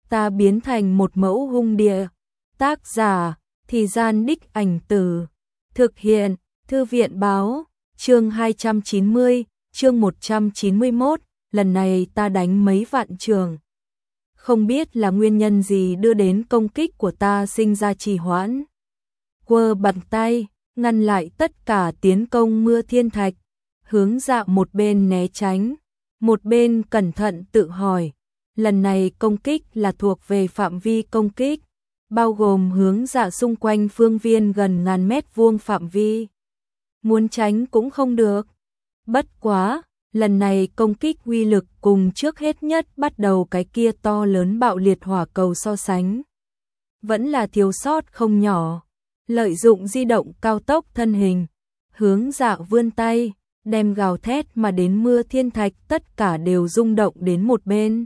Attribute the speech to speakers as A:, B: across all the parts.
A: ta biến thành một mẫu hung địa. Tác giả, Thì Gian Đích Ảnh Từ. Thực hiện, Thư viện báo, chương 290, chương 191, lần này ta đánh mấy vạn trường. Không biết là nguyên nhân gì đưa đến công kích của ta sinh ra trì hoãn. Quơ bàn tay, ngăn lại tất cả tiến công Mưa Thiên Thạch, Hướng Dạ một bên né tránh, một bên cẩn thận tự hỏi, lần này công kích là thuộc về phạm vi công kích, bao gồm Hướng Dạ xung quanh phương viên gần ngàn mét vuông phạm vi. Muốn tránh cũng không được. Bất quá, lần này công kích uy lực cùng trước hết nhất bắt đầu cái kia to lớn bạo liệt hỏa cầu so sánh. Vẫn là thiếu sót không nhỏ. Lợi dụng di động cao tốc thân hình, Hướng Dạ vươn tay, đem gào thét mà đến Mưa Thiên Thạch tất cả đều rung động đến một bên.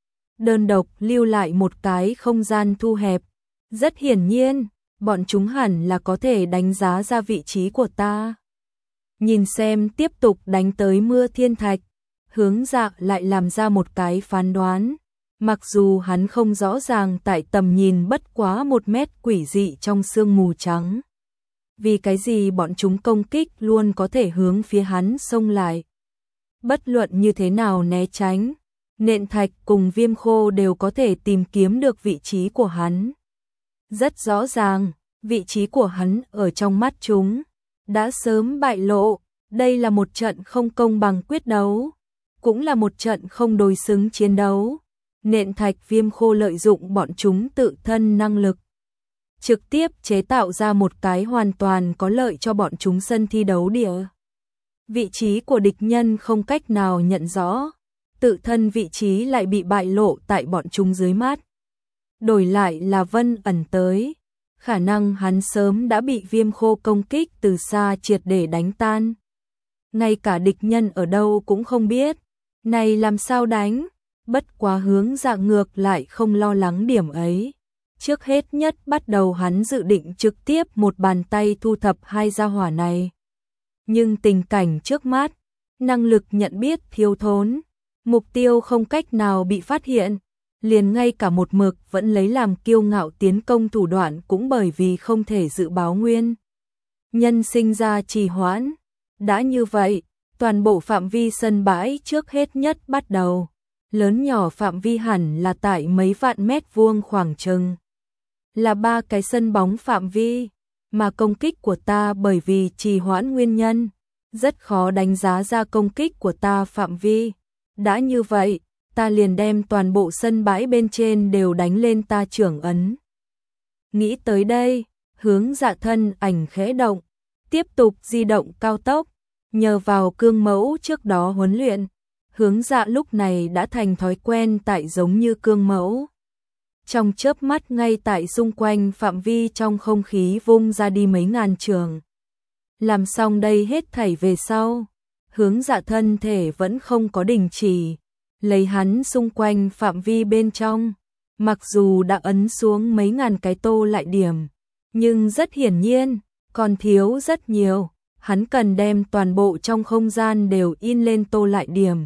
A: Đơn độc lưu lại một cái không gian thu hẹp. Rất hiển nhiên, bọn chúng hẳn là có thể đánh giá ra vị trí của ta. Nhìn xem tiếp tục đánh tới Mưa Thiên Thạch, Hướng Dạ lại làm ra một cái phán đoán. Mặc dù hắn không rõ ràng tại tầm nhìn bất quá 1 mét quỷ dị trong sương mù trắng. Vì cái gì bọn chúng công kích luôn có thể hướng phía hắn xông lại. Bất luận như thế nào né tránh, Nện Thạch cùng Viêm Khô đều có thể tìm kiếm được vị trí của hắn. Rất rõ ràng, vị trí của hắn ở trong mắt chúng đã sớm bại lộ, đây là một trận không công bằng quyết đấu, cũng là một trận không đối xứng chiến đấu. Nện Thạch Viêm Khô lợi dụng bọn chúng tự thân năng lực, trực tiếp chế tạo ra một cái hoàn toàn có lợi cho bọn chúng sân thi đấu địa. Vị trí của địch nhân không cách nào nhận rõ, tự thân vị trí lại bị bại lộ tại bọn chúng dưới mắt. Đổi lại là Vân Ẩn tới, khả năng hắn sớm đã bị Viêm Khô công kích từ xa triệt để đánh tan. Ngay cả địch nhân ở đâu cũng không biết, này làm sao đánh, bất quá Hướng Dạ ngược lại không lo lắng điểm ấy. Trước hết nhất bắt đầu hắn dự định trực tiếp một bàn tay thu thập hai gia hỏa này. Nhưng tình cảnh trước mắt, năng lực nhận biết thiếu thốn, mục tiêu không cách nào bị phát hiện, liền ngay cả một mực vẫn lấy làm kiêu ngạo tiến công thủ đoạn cũng bởi vì không thể dự báo nguyên nhân sinh ra trì hoãn. Đã như vậy, toàn bộ phạm vi sân bãi trước hết nhất bắt đầu, lớn nhỏ phạm vi hẳn là tại mấy vạn mét vuông khoảng chừng. Là 3 cái sân bóng phạm vi, mà công kích của ta bởi vì trì hoãn nguyên nhân, rất khó đánh giá ra công kích của ta phạm vi. Đã như vậy, ta liền đem toàn bộ sân bãi bên trên đều đánh lên ta trưởng ấn. Nghĩ tới đây, Hướng Dạ thân ảnh khẽ động, tiếp tục di động cao tốc, nhờ vào cương mẫu trước đó huấn luyện, Hướng Dạ lúc này đã thành thói quen tại giống như cương mẫu. Trong chớp mắt ngay tại xung quanh phạm vi trong không khí vung ra đi mấy ngàn trường. Làm xong đây hết thảy về sau, Hướng Dạ thân thể vẫn không có đình chỉ, lấy hắn xung quanh phạm vi bên trong, mặc dù đã ấn xuống mấy ngàn cái tô lại điểm, nhưng rất hiển nhiên, còn thiếu rất nhiều, hắn cần đem toàn bộ trong không gian đều in lên tô lại điểm.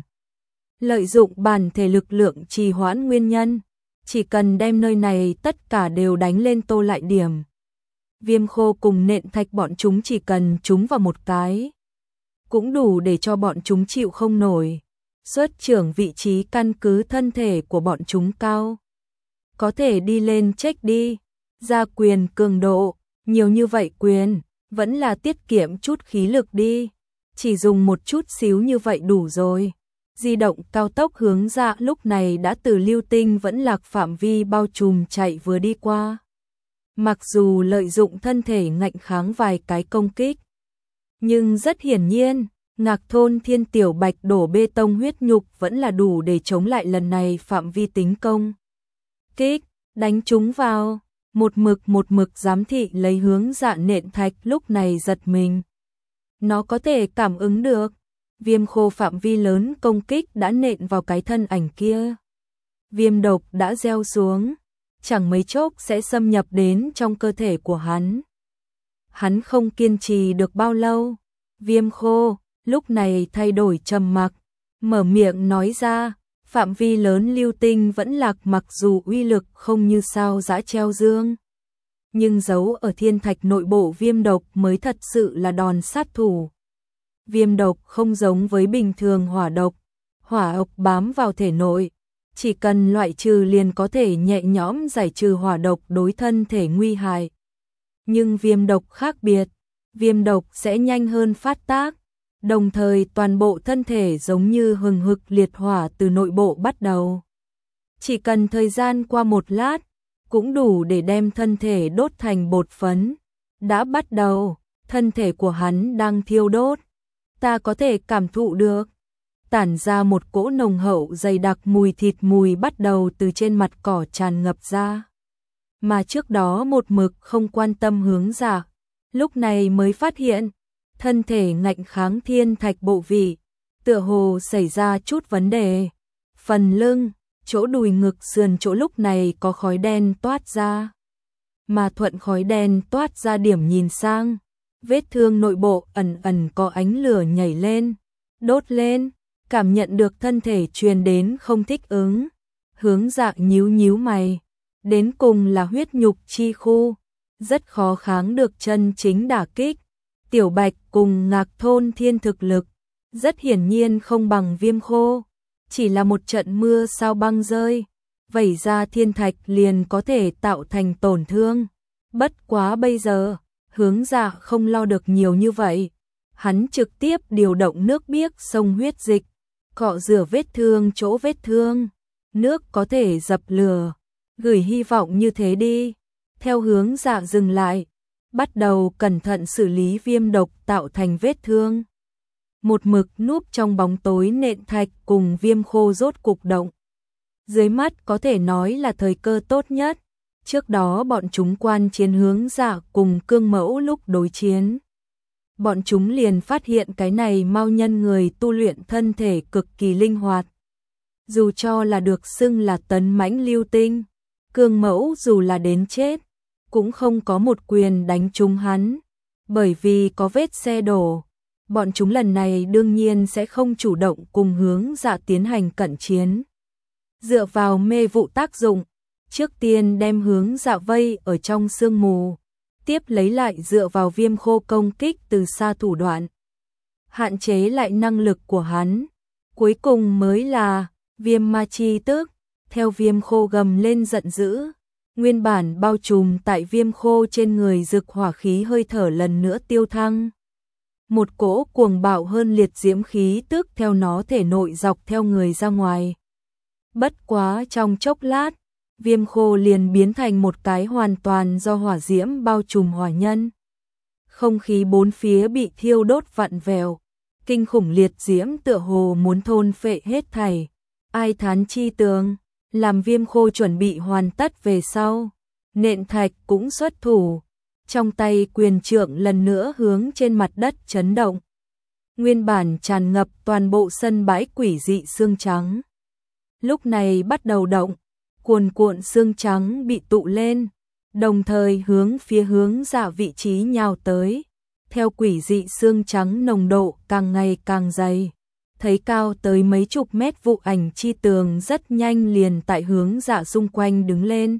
A: Lợi dụng bản thể lực lượng trì hoãn nguyên nhân, chỉ cần đem nơi này tất cả đều đánh lên tô lại điểm. Viêm Khô cùng Nện Thạch bọn chúng chỉ cần chúng vào một cái, cũng đủ để cho bọn chúng chịu không nổi. Xuất trưởng vị trí căn cứ thân thể của bọn chúng cao, có thể đi lên check đi, ra quyền cường độ, nhiều như vậy quyền, vẫn là tiết kiệm chút khí lực đi, chỉ dùng một chút xíu như vậy đủ rồi. Di động cao tốc Hướng Dạ lúc này đã từ lưu tinh vẫn lạc phạm vi bao trùm chạy vừa đi qua. Mặc dù lợi dụng thân thể ngạnh kháng vài cái công kích, nhưng rất hiển nhiên, Ngạc Thôn Thiên Tiểu Bạch đổ bê tông huyết nhục vẫn là đủ để chống lại lần này phạm vi tính công kích, đánh chúng vào. Một mực giám thị lấy Hướng Dạ Nện Thạch lúc này giật mình. Nó có thể cảm ứng được, Viêm Khô phạm vi lớn công kích đã nện vào cái thân ảnh kia. Viêm độc đã gieo xuống, chẳng mấy chốc sẽ xâm nhập đến trong cơ thể của hắn. Hắn không kiên trì được bao lâu, Viêm Khô lúc này thay đổi trầm mặc, mở miệng nói ra, Phạm vi lớn lưu tinh vẫn lạc, mặc dù uy lực không như sao dã treo dương, nhưng giấu ở thiên thạch nội bộ viêm độc mới thật sự là đòn sát thủ. Viêm độc không giống với bình thường hỏa độc, hỏa độc bám vào thể nội, chỉ cần loại trừ liền có thể nhẹ nhõm giải trừ hỏa độc đối thân thể nguy hại. Nhưng viêm độc khác biệt, viêm độc sẽ nhanh hơn phát tác, đồng thời toàn bộ thân thể giống như hừng hực liệt hỏa từ nội bộ bắt đầu. Chỉ cần thời gian qua một lát, cũng đủ để đem thân thể đốt thành bột phấn. Đã bắt đầu, thân thể của hắn đang thiêu đốt. Ta có thể cảm thụ được. Tản ra một cỗ nồng hậu dày đặc mùi thịt, mùi bắt đầu từ trên mặt cỏ tràn ngập ra. Mà trước đó một mực không quan tâm Hướng Dạ, lúc này mới phát hiện, thân thể ngạnh kháng thiên thạch bộ vị, tựa hồ xảy ra chút vấn đề. Phần lưng, chỗ đùi ngực sườn chỗ lúc này có khói đen toát ra. Mà thuận khói đen toát ra điểm nhìn sang, vết thương nội bộ ẩn ẩn có ánh lửa nhảy lên, đốt lên, cảm nhận được thân thể truyền đến không thích ứng. Hướng Dạ nhíu nhíu mày, đến cùng là huyết nhục chi khu, rất khó kháng được chân chính đả kích. Tiểu Bạch cùng Ngạc Thôn Thiên thực lực, rất hiển nhiên không bằng Viêm Khô, chỉ là một trận mưa sao băng rơi, vẩy ra thiên thạch liền có thể tạo thành tổn thương. Bất quá bây giờ, Hướng Dạ không lo được nhiều như vậy, hắn trực tiếp điều động nước biếc sông huyết dịch, cọ rửa vết thương chỗ vết thương, nước có thể dập lửa, gửi hy vọng như thế đi. Theo Hướng Dạ dừng lại, bắt đầu cẩn thận xử lý viêm độc tạo thành vết thương. Một mực núp trong bóng tối nện thạch cùng Viêm Khô rốt cục động. Dưới mắt có thể nói là thời cơ tốt nhất. Trước đó bọn chúng quan chiến Hướng Dạ cùng Cương Mẫu lúc đối chiến. Bọn chúng liền phát hiện cái này Mao nhân người tu luyện thân thể cực kỳ linh hoạt. Dù cho là được xưng là tấn mãnh lưu tinh, Cương Mẫu dù là đến chết, cũng không có một quyền đánh trúng hắn. Bởi vì có vết xe đổ, bọn chúng lần này đương nhiên sẽ không chủ động cùng Hướng Dạ tiến hành cận chiến. Dựa vào mê vụ tác dụng, trước tiên đem Hướng Dạ vây ở trong sương mù, tiếp lấy lại dựa vào Viêm Khô công kích từ xa thủ đoạn, hạn chế lại năng lực của hắn. Cuối cùng mới là Viêm Ma Chi Tức, theo Viêm Khô gầm lên giận dữ. Nguyên bản bao trùm tại Viêm Khô trên người rực hỏa khí hơi thở lần nữa tiêu thăng. Một cỗ cuồng bạo hơn liệt diễm khí tức theo nó thể nội dọc theo người ra ngoài. Bất quá trong chốc lát, Viêm Khô liền biến thành một cái hoàn toàn do hỏa diễm bao trùm hỏa nhân. Không khí bốn phía bị thiêu đốt vặn vẹo, kinh khủng liệt diễm tựa hồ muốn thôn phệ hết thảy. Ai thán chi tường, làm Viêm Khô chuẩn bị hoàn tất về sau, nện thạch cũng xuất thủ, trong tay quyền trượng lần nữa hướng trên mặt đất chấn động. Nguyên bản tràn ngập toàn bộ sân bãi quỷ dị xương trắng, lúc này bắt đầu động, cuồn cuộn xương trắng bị tụ lên, đồng thời hướng phía Hướng Dạ vị trí nhào tới. Theo quỷ dị xương trắng nồng độ càng ngày càng dày, thấy cao tới mấy chục mét vụ ảnh chi tường rất nhanh liền tại Hướng Dạ xung quanh đứng lên.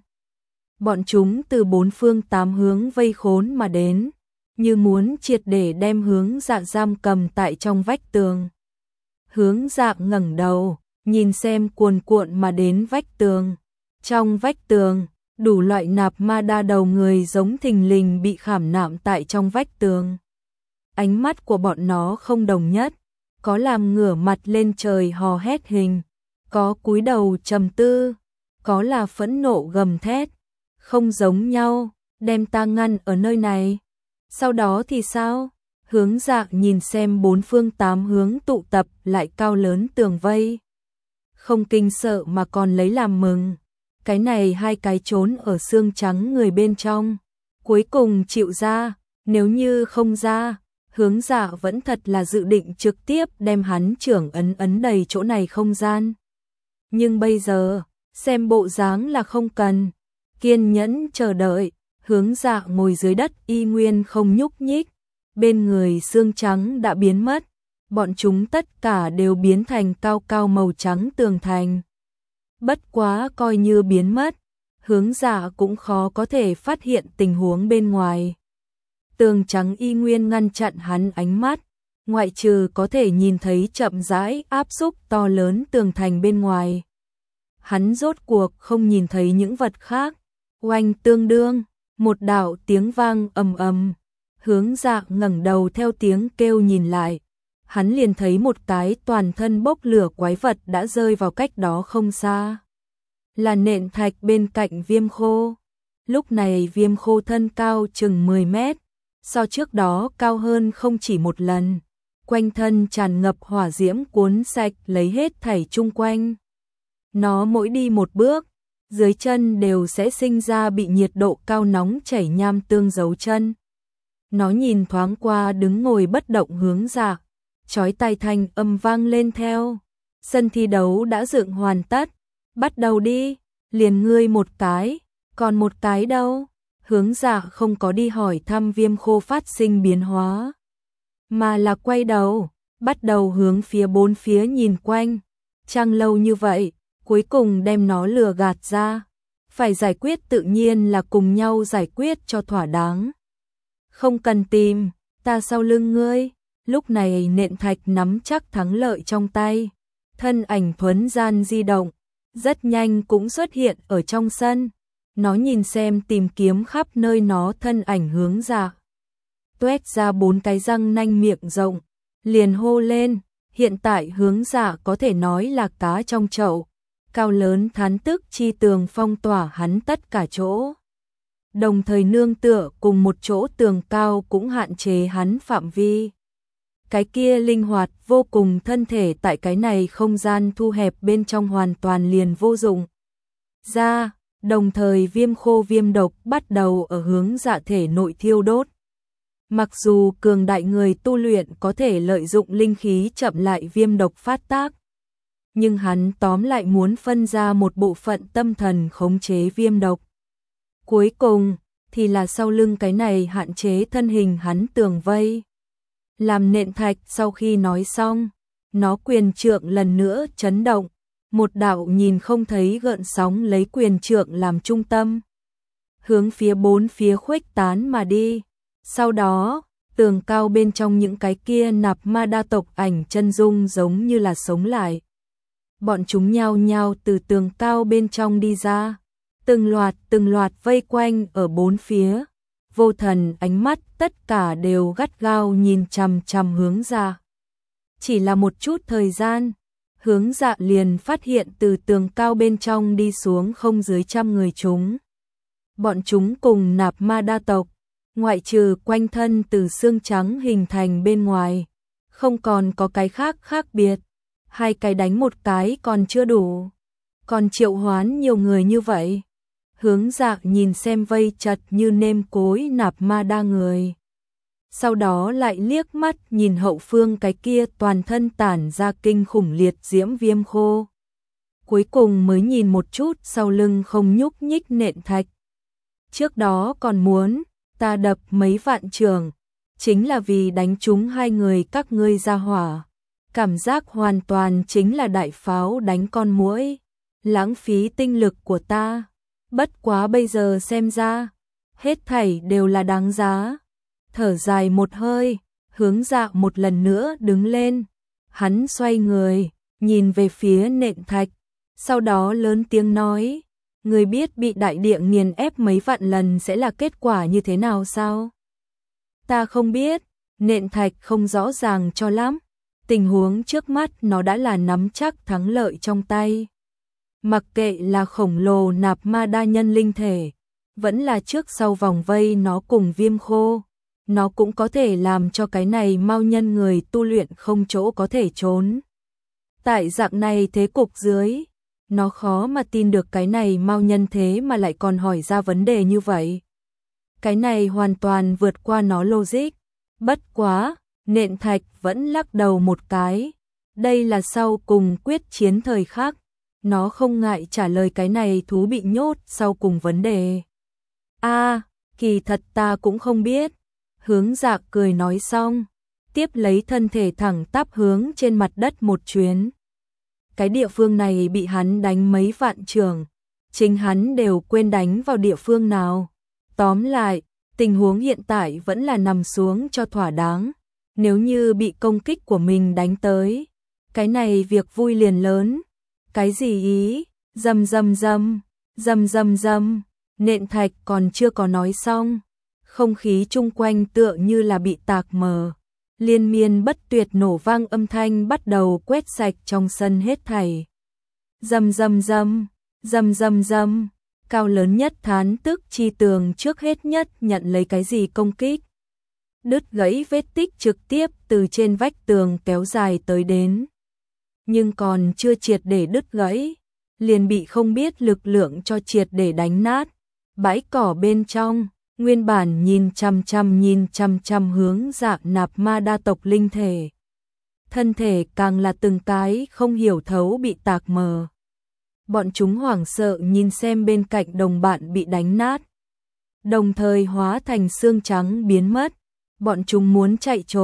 A: Bọn chúng từ bốn phương tám hướng vây khốn mà đến, như muốn triệt để đem Hướng Dạ giam cầm tại trong vách tường. Hướng Dạ ngẩng đầu, nhìn xem cuồn cuộn mà đến vách tường. Trong vách tường, đủ loại nạp ma đa đầu người giống thình lình bị khảm nạm tại trong vách tường. Ánh mắt của bọn nó không đồng nhất, có làm ngửa mặt lên trời hò hét hình, có cúi đầu trầm tư, có là phẫn nộ gầm thét. Không giống nhau, đem ta ngăn ở nơi này. Sau đó thì sao? Hướng Dạ nhìn xem bốn phương tám hướng tụ tập lại cao lớn tường vây. Không kinh sợ mà còn lấy làm mừng. Cái này hai cái trốn ở xương trắng người bên trong. Cuối cùng chịu ra, nếu như không ra, Hướng Dạ vẫn thật là dự định trực tiếp đem hắn trưởng ấn đầy chỗ này không gian. Nhưng bây giờ, xem bộ dáng là không cần. Kiên nhẫn chờ đợi, Hướng Dạ ngồi dưới đất y nguyên không nhúc nhích, bên người xương trắng đã biến mất, bọn chúng tất cả đều biến thành cao cao màu trắng tường thành. Bất quá coi như biến mất, Hướng Dạ cũng khó có thể phát hiện tình huống bên ngoài. Tường trắng y nguyên ngăn chặn hắn ánh mắt, ngoại trừ có thể nhìn thấy chậm rãi áp xúc to lớn tường thành bên ngoài. Hắn rốt cuộc không nhìn thấy những vật khác. Oanh tương đương, một đạo tiếng vang ầm ầm. Hướng Dạ ngẩng đầu theo tiếng kêu nhìn lại. Hắn liền thấy một cái toàn thân bốc lửa quái vật đã rơi vào cách đó không xa. Là nện thạch bên cạnh Viêm Khô. Lúc này Viêm Khô thân cao chừng 10 mét, so trước đó cao hơn không chỉ một lần. Quanh thân tràn ngập hỏa diễm cuốn sạch lấy hết thảy chung quanh. Nó mỗi đi một bước, dưới chân đều sẽ sinh ra bị nhiệt độ cao nóng chảy nham tương dấu chân. Nó nhìn thoáng qua đứng ngồi bất động Hướng Dạ, chói tai thanh âm vang lên theo. Sân thi đấu đã dựng hoàn tất, bắt đầu đi, liền ngươi một cái, còn một cái đâu? Hướng Dạ không có đi hỏi thăm Viêm Khô phát sinh biến hóa, mà là quay đầu, bắt đầu hướng phía bốn phía nhìn quanh. Trang lâu như vậy, cuối cùng đem nó lừa gạt ra. Phải giải quyết tự nhiên là cùng nhau giải quyết cho thỏa đáng. Không cần tìm, ta sau lưng ngươi. Lúc này nện thạch nắm chắc thắng lợi trong tay. Thân ảnh thuấn gian di động, rất nhanh cũng xuất hiện ở trong sân. Nó nhìn xem tìm kiếm khắp nơi nó thân ảnh Hướng Dạ. Tuét ra 4 cái răng nanh miệng rộng, liền hô lên. Hiện tại Hướng Dạ có thể nói là cá trong chậu. Cao lớn thán tức chi tường phong tỏa hắn tất cả chỗ. Đồng thời nương tựa cùng một chỗ tường cao cũng hạn chế hắn phạm vi. Cái kia linh hoạt vô cùng thân thể tại cái này không gian thu hẹp bên trong hoàn toàn liền vô dụng. Ra, đồng thời viêm khô viêm độc bắt đầu ở Hướng Dạ thể nội thiêu đốt. Mặc dù cường đại người tu luyện có thể lợi dụng linh khí chậm lại viêm độc phát tác, nhưng hắn tóm lại muốn phân ra một bộ phận tâm thần khống chế viêm độc. Cuối cùng thì là sau lưng cái này hạn chế thân hình hắn tường vây. Làm nện thạch sau khi nói xong, nó quyền trượng lần nữa chấn động, một đạo nhìn không thấy gợn sóng lấy quyền trượng làm trung tâm, hướng phía bốn phía khuếch tán mà đi. Sau đó, tường cao bên trong những cái kia nạp ma đa tộc ảnh chân dung giống như là sống lại. Bọn chúng nhao nhao từ tường cao bên trong đi ra, từng loạt vây quanh ở bốn phía. Vô Thần ánh mắt tất cả đều gắt gao nhìn chằm chằm Hướng Dạ. Chỉ là một chút thời gian, Hướng Dạ liền phát hiện từ tường cao bên trong đi xuống không dưới 100 người chúng. Bọn chúng cùng nạp ma đa tộc, ngoại trừ quanh thân từ xương trắng hình thành bên ngoài, không còn có cái khác khác biệt. Hai cái đánh một cái còn chưa đủ, còn triệu hoán nhiều người như vậy. Hướng Dạ nhìn xem vây chật như nêm cối nạp ma đa người, sau đó lại liếc mắt nhìn hậu phương cái kia toàn thân tản ra kinh khủng liệt diễm viêm khô. Cuối cùng mới nhìn một chút sau lưng không nhúc nhích nện thạch. Trước đó còn muốn ta đập mấy vạn trường, chính là vì đánh trúng hai người các ngươi ra hỏa. Cảm giác hoàn toàn chính là đại pháo đánh con muỗi, lãng phí tinh lực của ta. Bất quá bây giờ xem ra, hết thảy đều là đáng giá. Thở dài một hơi, Hướng Dạ một lần nữa đứng lên. Hắn xoay người, nhìn về phía nện thạch, sau đó lớn tiếng nói, người biết bị đại địa nghiền ép mấy vạn lần sẽ là kết quả như thế nào sao? Ta không biết, nện thạch không rõ ràng cho lắm. Tình huống trước mắt nó đã là nắm chắc thắng lợi trong tay. Mặc kệ là khổng lồ nạp ma đa nhân linh thể, vẫn là trước sau vòng vây nó cùng viêm khô, nó cũng có thể làm cho cái này mau nhân người tu luyện không chỗ có thể trốn. Tại dạng này thế cục dưới, nó khó mà tin được cái này mau nhân thế mà lại còn hỏi ra vấn đề như vậy. Cái này hoàn toàn vượt qua nó logic. Bất quá, nện thạch vẫn lắc đầu một cái. Đây là sau cùng quyết chiến thời khắc. Nó không ngại trả lời cái này thú bị nhốt sau cùng vấn đề. Kỳ thật ta cũng không biết. Hướng Dạ cười nói xong, tiếp lấy thân thể thẳng tắp hướng trên mặt đất một chuyến. Cái địa phương này bị hắn đánh mấy vạn trường, chính hắn đều quên đánh vào địa phương nào. Tóm lại, tình huống hiện tại vẫn là nằm xuống cho thỏa đáng. Nếu như bị công kích của mình đánh tới, cái này việc vui liền lớn. Cái gì ý? Rầm rầm rầm, rầm rầm rầm, nện thạch còn chưa có nói xong, không khí chung quanh tựa như là bị tạc mờ. Liên miên bất tuyệt nổ vang âm thanh bắt đầu quét sạch trong sân hết thảy. Rầm rầm rầm, rầm rầm rầm, cao lớn nhất thán tức chi tường trước hết nhất nhận lấy cái gì công kích. Đứt gãy vết tích trực tiếp từ trên vách tường kéo dài tới đến. Nhưng còn chưa triệt để đứt gãy, liền bị không biết lực lượng cho triệt để đánh nát. Bãi cỏ bên trong, nguyên bản nhìn chăm chăm hướng Dạ Nạp Ma đa tộc linh thể. Thân thể càng là từng cái không hiểu thấu bị tạc mờ. Bọn chúng hoảng sợ nhìn xem bên cạnh đồng bạn bị đánh nát, đồng thời hóa thành xương trắng biến mất. Bọn chúng muốn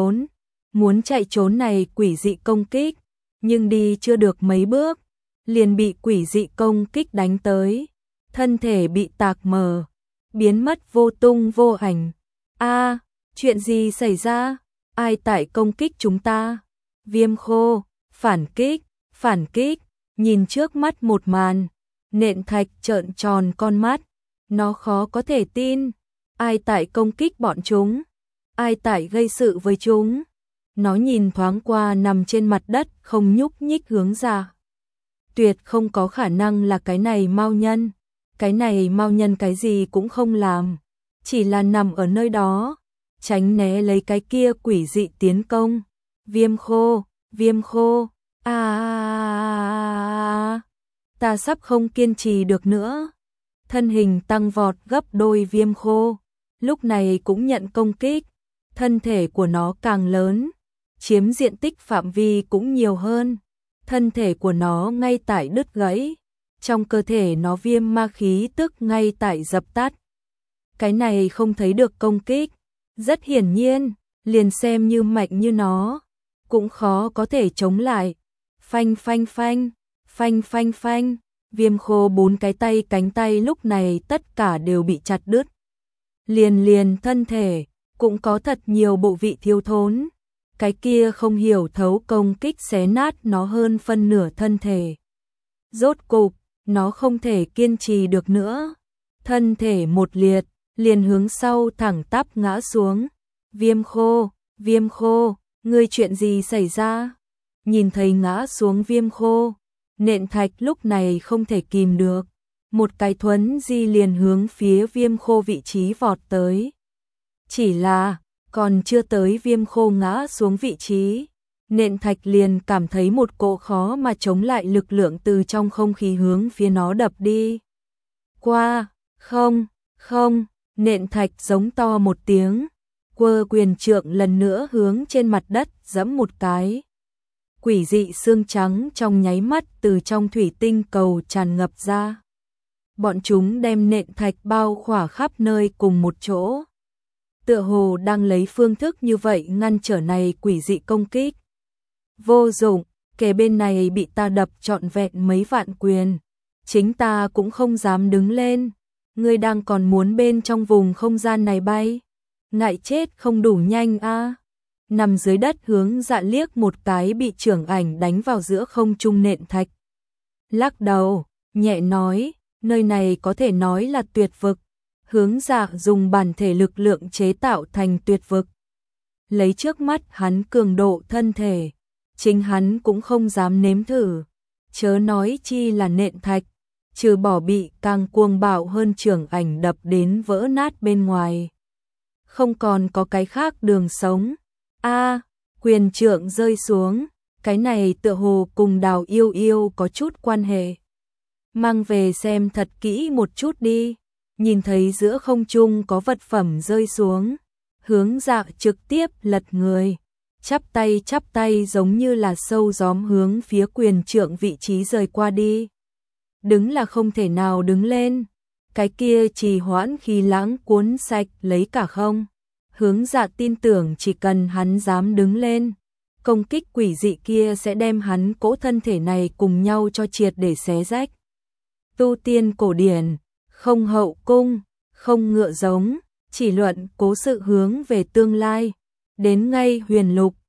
A: chạy trốn này quỷ dị công kích, nhưng đi chưa được mấy bước, liền bị quỷ dị công kích đánh tới, thân thể bị tạc mờ, biến mất vô tung vô ảnh. A, chuyện gì xảy ra? Ai tại công kích chúng ta? Viêm Khô, phản kích, nhìn trước mắt một màn, nện thạch trợn tròn con mắt, nó khó có thể tin, ai tại công kích bọn chúng? Ai tại gây sự với chúng? Nó nhìn thoáng qua nằm trên mặt đất không nhúc nhích hướng ra. Tuyệt không có khả năng là cái này Mao Nhân. Cái này Mao Nhân cái gì cũng không làm, chỉ là nằm ở nơi đó, tránh né lấy cái kia quỷ dị tiến công. Viêm khô, ta sắp không kiên trì được nữa. Thân hình tăng vọt gấp đôi Viêm Khô, lúc này cũng nhận công kích. Thân thể của nó càng lớn, chiếm diện tích phạm vi cũng nhiều hơn. Thân thể của nó ngay tại đứt gãy, trong cơ thể nó viêm ma khí tức ngay tại dập tắt. Cái này không thấy được công kích, rất hiển nhiên, liền xem như mạnh như nó, cũng khó có thể chống lại. Phanh phanh phanh, phanh phanh phanh, Viêm Khô 4 cái tay cánh tay lúc này tất cả đều bị chặt đứt. Liền thân thể cũng có thật nhiều bộ vị thiếu thốn. Cái kia không hiểu thấu công kích xé nát nó hơn phân nửa thân thể. Rốt cục, nó không thể kiên trì được nữa. Thân thể một liệt, liền hướng sau thẳng tắp ngã xuống. Viêm khô, ngươi chuyện gì xảy ra? Nhìn thấy ngã xuống Viêm Khô, nện thạch lúc này không thể kìm được. Một cái thuấn di liền hướng phía Viêm Khô vị trí vọt tới. Chỉ là, còn chưa tới Viêm Khô ngã xuống vị trí, nện thạch liền cảm thấy một cỗ khó mà chống lại lực lượng từ trong không khí hướng phía nó đập đi. Qua, không, nện thạch giống to một tiếng, quơ quyền trượng lần nữa hướng trên mặt đất giẫm một cái. Quỷ dị xương trắng trong nháy mắt từ trong thủy tinh cầu tràn ngập ra. Bọn chúng đem nện thạch bao khỏa khắp nơi cùng một chỗ. Tựa hồ đang lấy phương thức như vậy ngăn trở này quỷ dị công kích. Vô dụng, kẻ bên này bị ta đập trọn vẹn mấy vạn quyền. Chính ta cũng không dám đứng lên. Ngươi đang còn muốn bên trong vùng không gian này bay. Ngại chết không đủ nhanh a. Nằm dưới đất hướng Dạ liếc một cái bị trưởng ảnh đánh vào giữa không trung nện thạch. Lắc đầu, nhẹ nói, nơi này có thể nói là tuyệt vực. Hướng Dạ dùng bản thể lực lượng chế tạo thành tuyệt vực. Lấy trước mắt hắn cường độ thân thể, chính hắn cũng không dám nếm thử. Chớ nói chi là nện thạch, trừ bỏ bị càng cuồng bạo hơn trưởng ảnh đập đến vỡ nát bên ngoài. Không còn có cái khác đường sống. Quyền trượng rơi xuống, cái này tựa hồ cùng Đào Yêu Yêu có chút quan hệ. Mang về xem thật kỹ một chút đi. Nhìn thấy giữa không trung có vật phẩm rơi xuống, hướng Dạ trực tiếp lật người, chắp tay giống như là sâu gióm hướng phía quyền trượng vị trí rời qua đi. Đứng là không thể nào đứng lên, cái kia trì hoãn khí lãng cuốn sạch lấy cả không. Hướng Dạ tin tưởng chỉ cần hắn dám đứng lên, công kích quỷ dị kia sẽ đem hắn cỗ thân thể này cùng nhau cho triệt để xé rách. Tu tiên cổ điển, không hậu cung, không ngựa giống, chỉ luận cố sự hướng về tương lai. Đến ngay huyền lục,